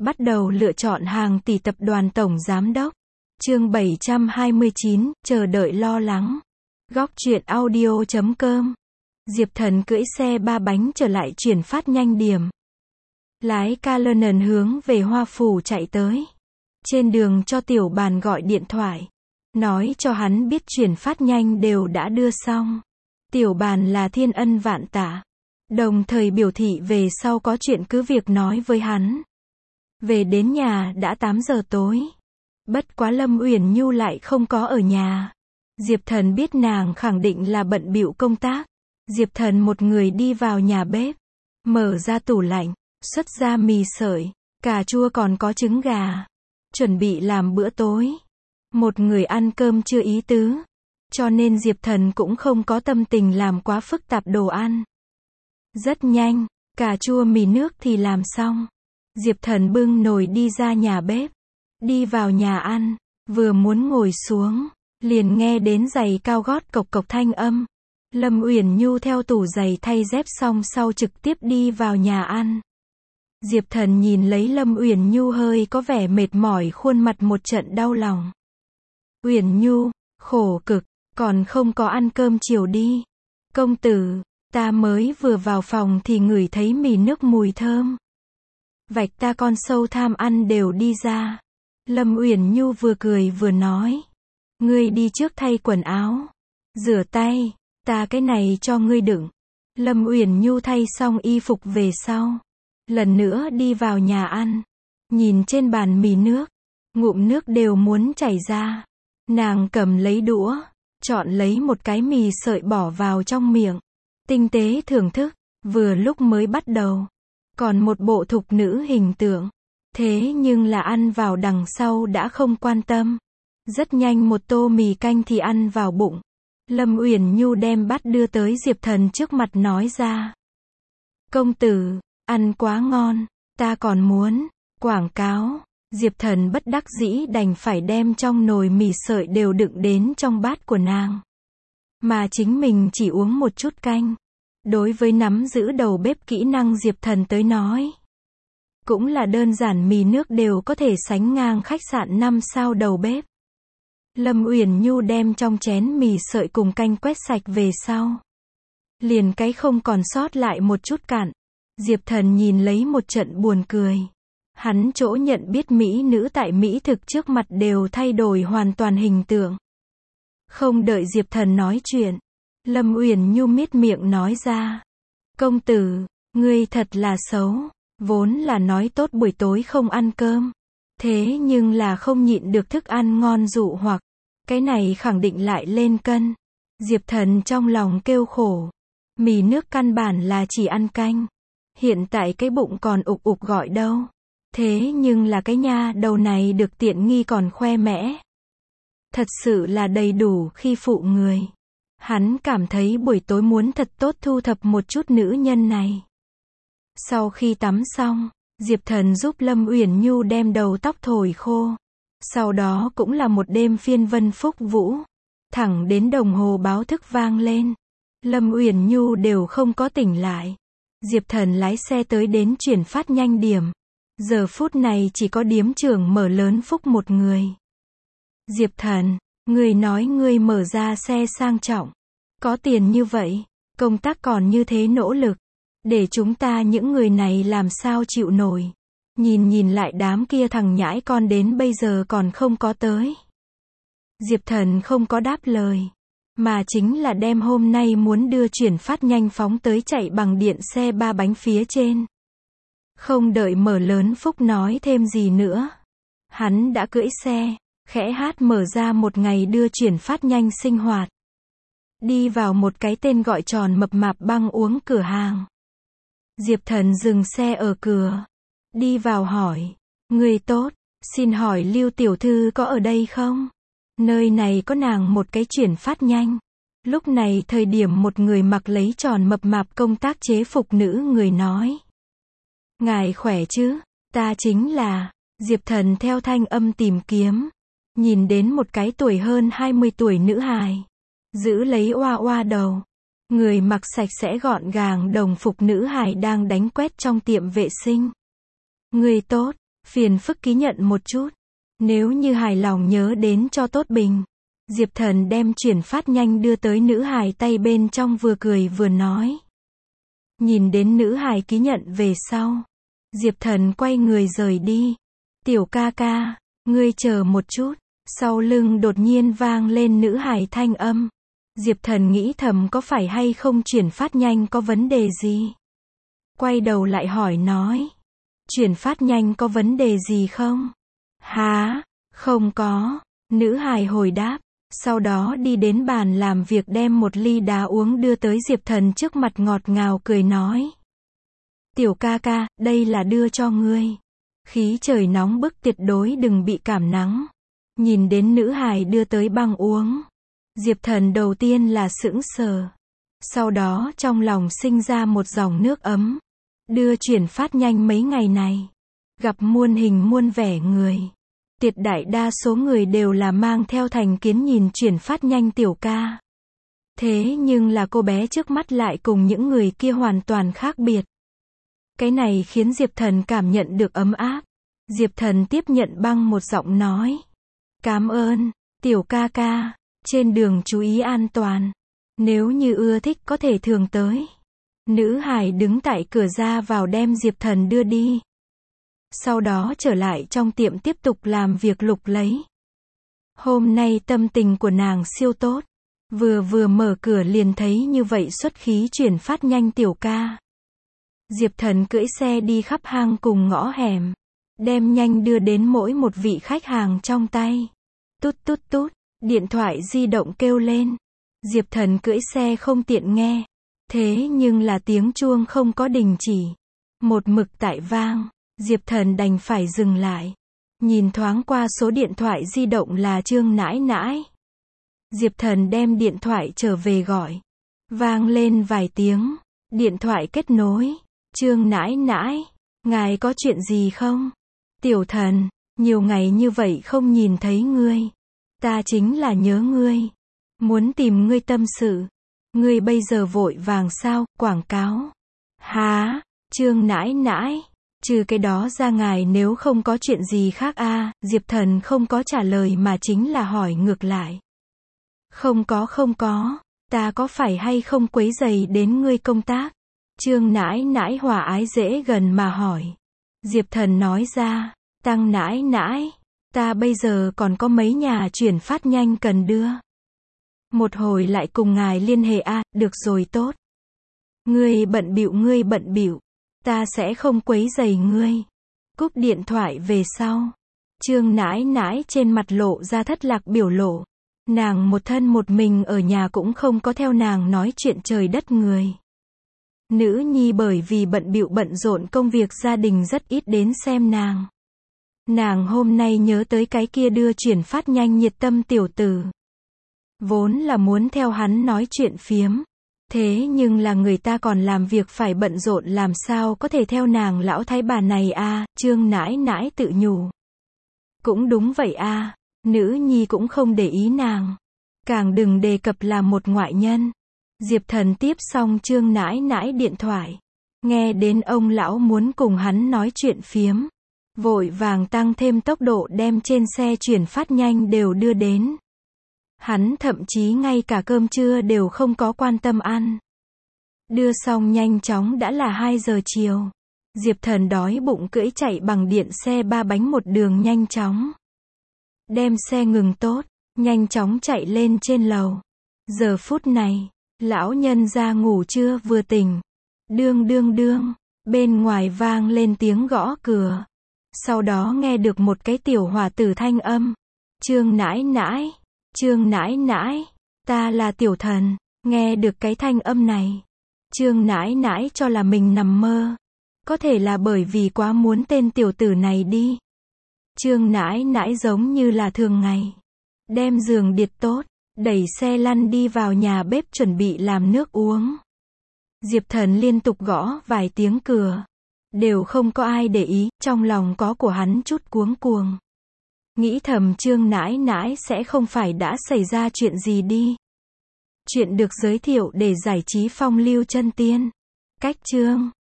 Bắt đầu lựa chọn hàng tỷ tập đoàn tổng giám đốc. Chương 729, chờ đợi lo lắng. Góc truyện audio.com. Diệp Thần cưỡi xe ba bánh trở lại chuyển phát nhanh điểm. Lái Canon hướng về Hoa Phủ chạy tới. Trên đường cho Tiểu Bàn gọi điện thoại, nói cho hắn biết chuyển phát nhanh đều đã đưa xong. Tiểu Bàn là thiên ân vạn tạ, đồng thời biểu thị về sau có chuyện cứ việc nói với hắn. Về đến nhà đã 8 giờ tối. Bất quá Lâm Uyển Nhu lại không có ở nhà. Diệp Thần biết nàng khẳng định là bận bịu công tác. Diệp Thần một người đi vào nhà bếp, mở ra tủ lạnh, xuất ra mì sợi, cà chua còn có trứng gà, chuẩn bị làm bữa tối. Một người ăn cơm chưa ý tứ, cho nên Diệp Thần cũng không có tâm tình làm quá phức tạp đồ ăn. Rất nhanh, cà chua mì nước thì làm xong. Diệp Thần bưng nồi đi ra nhà bếp, đi vào nhà ăn, vừa muốn ngồi xuống, liền nghe đến giày cao gót cộc cộc thanh âm. Lâm Uyển Nhu theo tủ giày thay dép xong sau trực tiếp đi vào nhà ăn. Diệp Thần nhìn lấy Lâm Uyển Nhu hơi có vẻ mệt mỏi khuôn mặt một trận đau lòng. Uyển Nhu, khổ cực, còn không có ăn cơm chiều đi. Công tử, ta mới vừa vào phòng thì ngửi thấy mì nước mùi thơm. Vạch ta con sâu tham ăn đều đi ra. Lâm Uyển Nhu vừa cười vừa nói. Ngươi đi trước thay quần áo, rửa tay, ta cái này cho ngươi đựng. Lâm Uyển Nhu thay xong y phục về sau, lần nữa đi vào nhà ăn. Nhìn trên bàn mì nước, ngụm nước đều muốn chảy ra. Nàng cầm lấy đũa, chọn lấy một cái mì sợi bỏ vào trong miệng, tinh tế thưởng thức. Vừa lúc mới bắt đầu, còn một bộ thục nữ hình tượng. Thế nhưng là ăn vào đằng sau đã không quan tâm. Rất nhanh một tô mì canh thì ăn vào bụng. Lâm Uyển Nhu đem bát đưa tới Diệp Thần trước mặt nói ra. Công tử, ăn quá ngon, ta còn muốn quảng cáo. Diệp Thần bất đắc dĩ đành phải đem trong nồi mì sợi đều đựng đến trong bát của nàng. Mà chính mình chỉ uống một chút canh. Đối với nắm giữ đầu bếp kỹ năng Diệp Thần tới nói, cũng là đơn giản, mì nước đều có thể sánh ngang khách sạn 5 sao đầu bếp. Lâm Uyển Nhu đem trong chén mì sợi cùng canh quét sạch về sau, liền cái không còn sót lại một chút cạn. Diệp Thần nhìn lấy một trận buồn cười. Hắn chỗ nhận biết mỹ nữ tại mỹ thực trước mặt đều thay đổi hoàn toàn hình tượng. Không đợi Diệp Thần nói chuyện, Lâm Uyển Nhu miết miệng nói ra. Công tử, ngươi thật là xấu. Vốn là nói tốt buổi tối không ăn cơm, thế nhưng là không nhịn được thức ăn ngon dụ hoặc. Cái này khẳng định lại lên cân. Diệp Thần trong lòng kêu khổ. Mì nước căn bản là chỉ ăn canh. Hiện tại cái bụng còn ục ục gọi đâu. Thế nhưng là cái nha đầu này được tiện nghi còn khoe mẽ. Thật sự là đầy đủ khi phụ người. Hắn cảm thấy buổi tối muốn thật tốt thu thập một chút nữ nhân này. Sau khi tắm xong, Diệp Thần giúp Lâm Uyển Nhu đem đầu tóc thổi khô. Sau đó cũng là một đêm phiên vân phúc vũ. Thẳng đến đồng hồ báo thức vang lên, Lâm Uyển Nhu đều không có tỉnh lại. Diệp Thần lái xe tới đến chuyển phát nhanh điểm. Giờ phút này chỉ có điếm trưởng Mở Lớn Phúc một người. Diệp Thần, người nói người mở ra xe sang trọng, có tiền như vậy, công tác còn như thế nỗ lực, để chúng ta những người này làm sao chịu nổi. Nhìn lại đám kia thằng nhãi con đến bây giờ còn không có tới. Diệp Thần không có đáp lời, mà chính là đem hôm nay muốn đưa chuyển phát nhanh phóng tới chạy bằng điện xe ba bánh phía trên. Không đợi Mở Lớn Phúc nói thêm gì nữa, hắn đã cưỡi xe, khẽ hát mở ra một ngày đưa chuyển phát nhanh sinh hoạt. Đi vào một cái tên gọi tròn mập mạp băng uống cửa hàng. Diệp Thần dừng xe ở cửa, đi vào hỏi. Người tốt, xin hỏi Lưu tiểu thư có ở đây không? Nơi này có nàng một cái chuyển phát nhanh. Lúc này thời điểm một người mặc lấy tròn mập mạp công tác chế phục nữ người nói. Ngài khỏe chứ? Ta chính là. Diệp Thần theo thanh âm tìm kiếm, nhìn đến một cái tuổi hơn 20 tuổi nữ hài, giữ lấy oa oa đầu. Người mặc sạch sẽ gọn gàng đồng phục nữ hài đang đánh quét trong tiệm vệ sinh. Người tốt, Phiền phức ký nhận một chút. Nếu như hài lòng nhớ đến cho tốt bình. Diệp Thần đem chuyển phát nhanh đưa tới nữ hài tay bên trong vừa cười vừa nói. Nhìn đến nữ hài ký nhận về sau. Diệp Thần quay người rời đi. Tiểu ca ca, ngươi chờ một chút. Sau lưng đột nhiên vang lên nữ hài thanh âm. Diệp Thần nghĩ thầm có phải hay không chuyển phát nhanh có vấn đề gì. Quay đầu lại hỏi nói. Chuyển phát nhanh có vấn đề gì không? Hả? Không có. Nữ hài hồi đáp. Sau đó đi đến bàn làm việc đem một ly đá uống đưa tới Diệp Thần trước mặt ngọt ngào cười nói. Tiểu ca ca, đây là đưa cho ngươi. Khí trời nóng bức tuyệt đối đừng bị cảm nắng. Nhìn đến nữ hài đưa tới băng uống. Diệp Thần đầu tiên là sững sờ. Sau đó trong lòng sinh ra một dòng nước ấm. Đưa chuyển phát nhanh mấy ngày này. Gặp muôn hình muôn vẻ người. Tuyệt đại đa số người đều là mang theo thành kiến nhìn chuyển phát nhanh tiểu ca. Thế nhưng là cô bé trước mắt lại cùng những người kia hoàn toàn khác biệt. Cái này khiến Diệp Thần cảm nhận được ấm áp. Diệp Thần tiếp nhận băng một giọng nói. Cảm ơn, tiểu ca ca. Trên đường chú ý an toàn. Nếu như ưa thích có thể thường tới. Nữ hài đứng tại cửa ra vào đem Diệp Thần đưa đi. Sau đó trở lại trong tiệm tiếp tục làm việc lục lấy. Hôm nay tâm tình của nàng siêu tốt. Vừa mở cửa liền thấy như vậy xuất khí chuyển phát nhanh tiểu ca. Diệp Thần cưỡi xe đi khắp hang cùng ngõ hẻm. Đem nhanh đưa đến mỗi một vị khách hàng trong tay. Tút tút tút, điện thoại di động kêu lên. Diệp Thần cưỡi xe không tiện nghe. Thế nhưng là tiếng chuông không có đình chỉ. Một mực tại vang. Diệp Thần đành phải dừng lại. Nhìn thoáng qua số điện thoại di động là Trương nãi nãi. Diệp Thần đem điện thoại trở về gọi. Vang lên vài tiếng. Điện thoại kết nối. Trương nãi nãi, ngài có chuyện gì không? Tiểu Thần, nhiều ngày như vậy không nhìn thấy ngươi. Ta chính là nhớ ngươi. Muốn tìm ngươi tâm sự. Ngươi bây giờ vội vàng sao, quảng cáo. Hả? Trương nãi nãi. Trừ cái đó ra ngài nếu không có chuyện gì khác Diệp Thần không có trả lời mà chính là hỏi ngược lại. Không có, ta có phải hay không quấy rầy đến ngươi công tác? Trương nãi nãi hòa ái dễ gần mà hỏi. Diệp Thần nói ra, Tăng nãi nãi, ta bây giờ còn có mấy nhà chuyển phát nhanh cần đưa. Một hồi lại cùng ngài liên hệ được rồi tốt. Ngươi bận bịu, ta sẽ không quấy rầy ngươi. Cúp điện thoại về sau. Trương nãi nãi trên mặt lộ ra thất lạc biểu lộ. Nàng một thân một mình ở nhà cũng không có theo nàng nói chuyện trời đất người. Nữ nhi bởi vì bận rộn công việc gia đình rất ít đến xem nàng. Nàng hôm nay nhớ tới cái kia đưa chuyển phát nhanh nhiệt tâm tiểu tử. Vốn là muốn theo hắn nói chuyện phiếm. Thế nhưng là người ta còn làm việc phải bận rộn làm sao có thể theo nàng lão thái bà này Trương nãi nãi tự nhủ. Cũng đúng vậy nữ nhi cũng không để ý nàng. Càng đừng đề cập là một ngoại nhân. Diệp Thần tiếp xong Trương nãi nãi điện thoại. Nghe đến ông lão muốn cùng hắn nói chuyện phiếm. Vội vàng tăng thêm tốc độ đem trên xe chuyển phát nhanh đều đưa đến. Hắn thậm chí ngay cả cơm trưa đều không có quan tâm ăn. Đưa xong nhanh chóng đã là 2 giờ chiều. Diệp Thần đói bụng cưỡi chạy bằng điện xe 3 bánh một đường nhanh chóng. Đem xe ngừng tốt, nhanh chóng chạy lên trên lầu. Giờ phút này, lão nhân ra ngủ trưa vừa tỉnh. Đương, bên ngoài vang lên tiếng gõ cửa. Sau đó nghe được một cái tiểu hòa tử thanh âm. Trương nãi nãi, ta là Tiểu Thần. Nghe được cái thanh âm này. Trương nãi nãi cho là mình nằm mơ. Có thể là bởi vì quá muốn tên tiểu tử này đi. Trương nãi nãi giống như là thường ngày. Đem giường điệt tốt, đẩy xe lăn đi vào nhà bếp chuẩn bị làm nước uống. Diệp Thần liên tục gõ vài tiếng cửa. Đều không có ai để ý, trong lòng có của hắn chút cuống cuồng. Nghĩ thầm Trương nãi nãi sẽ không phải đã xảy ra chuyện gì đi. Chuyện được giới thiệu để giải trí phong lưu chân tiên. Cách chương